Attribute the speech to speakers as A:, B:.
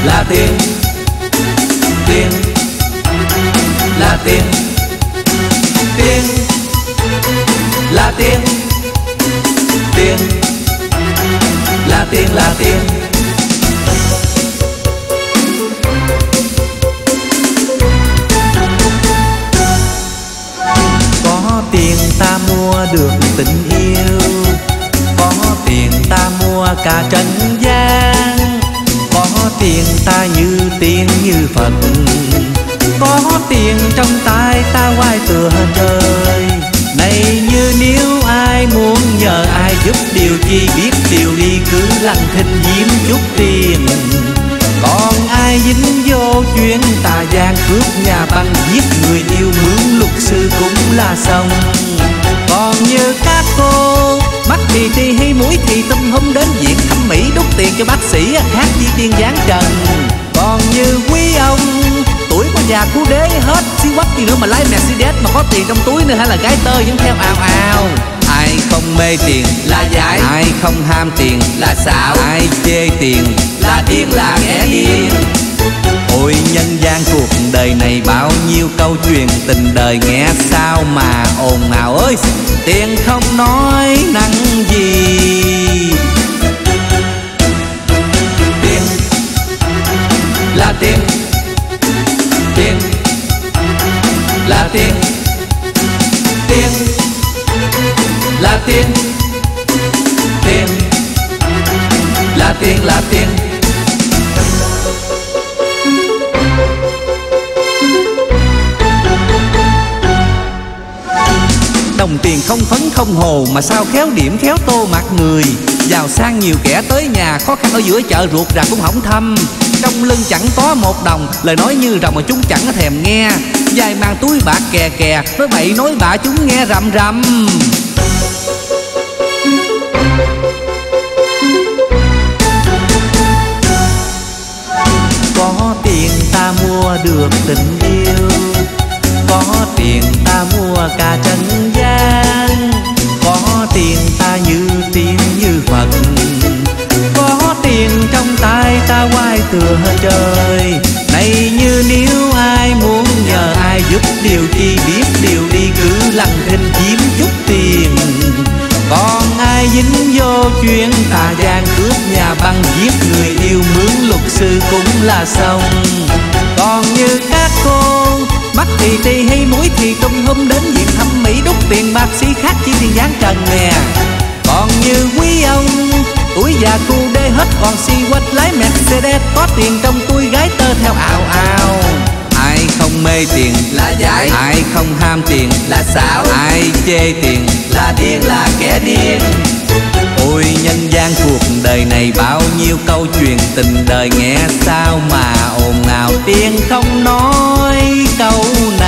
A: là tiền, tiền là tiền, tiền là tiền, tiền là tiền là tiền. Có tiền ta mua được tình yêu, có tiền ta mua cả trần gian, có tiền ta như tiên như Phật, có tiền trong tay ta quay tựa trời. Này như nếu ai muốn nhờ ai giúp điều chi, biết điều đi cứ lặng thinh diễm chút tiền. Còn ai dính vô chuyện tà gian, cướp nhà băng giết người yêu, mướn luật sư cũng là xong. Còn như các cô mắt thì hay mũi thì tung hung đến viện thẩm mỹ, đút tiền cho bác sĩ khác chi tiên giáng trần. Còn như quý ông tuổi có già cú đế hết xí quắc gì nữa mà lái Mercedes, mà có tiền trong túi nữa hay là gái tơ vẫn theo ào ào. Ai không mê tiền là dại, ai không ham tiền là xạo, ai chê tiền là điên là kẻ điên. Ôi nhân gian cuộc đời này bao nhiêu câu chuyện tình đời, nghe sao mà ồn ào ơi. Tiền không nói năng gì, tiền là tiền, tiền là tiền, tiền là tiền, tiền là tiền là tiền. Đồng tiền không phấn không hồ mà sao khéo điểm khéo tô mặt người. Giàu sang nhiều kẻ tới nhà, khó khăn ở giữa chợ ruột rà cũng hỏng thăm. Trong lưng chẳng có một đồng, lời nói như rồng mà chúng chẳng thèm nghe. Dài mang túi bạc kè kè, nói bậy nói bạ chúng nghe rầm rầm. Có tiền ta mua được tình yêu, có tiền ta mua cả trần gian, có tiền ta như tiên như Phật, có tiền trong tay ta quay tựa trời. Này như nếu ai muốn nhờ ai giúp điều chi, biết điều đi cứ lặng thinh chiếm chút tiền. Còn ai dính vô chuyện tà gian, cướp nhà băng giết người yêu, mướn luật sư cũng là xong. Còn như các cô mắt thì hay mũi thì tung hum đến viện thẩm mỹ, đút tiền bác sĩ khác chỉ tiền giáng trần nè. Còn như quý ông tuổi già cu đê hết, còn si quách lái Mercedes, có tiền trong túi gái tơ theo ào ào. Ai không mê tiền là dại, ai không ham tiền là xạo, ai chê tiền là điên là kẻ điên. Ôi nhân gian cuộc đời này bao nhiêu câu chuyện tình đời, nghe sao mà ồn ào. Tiền không nói câu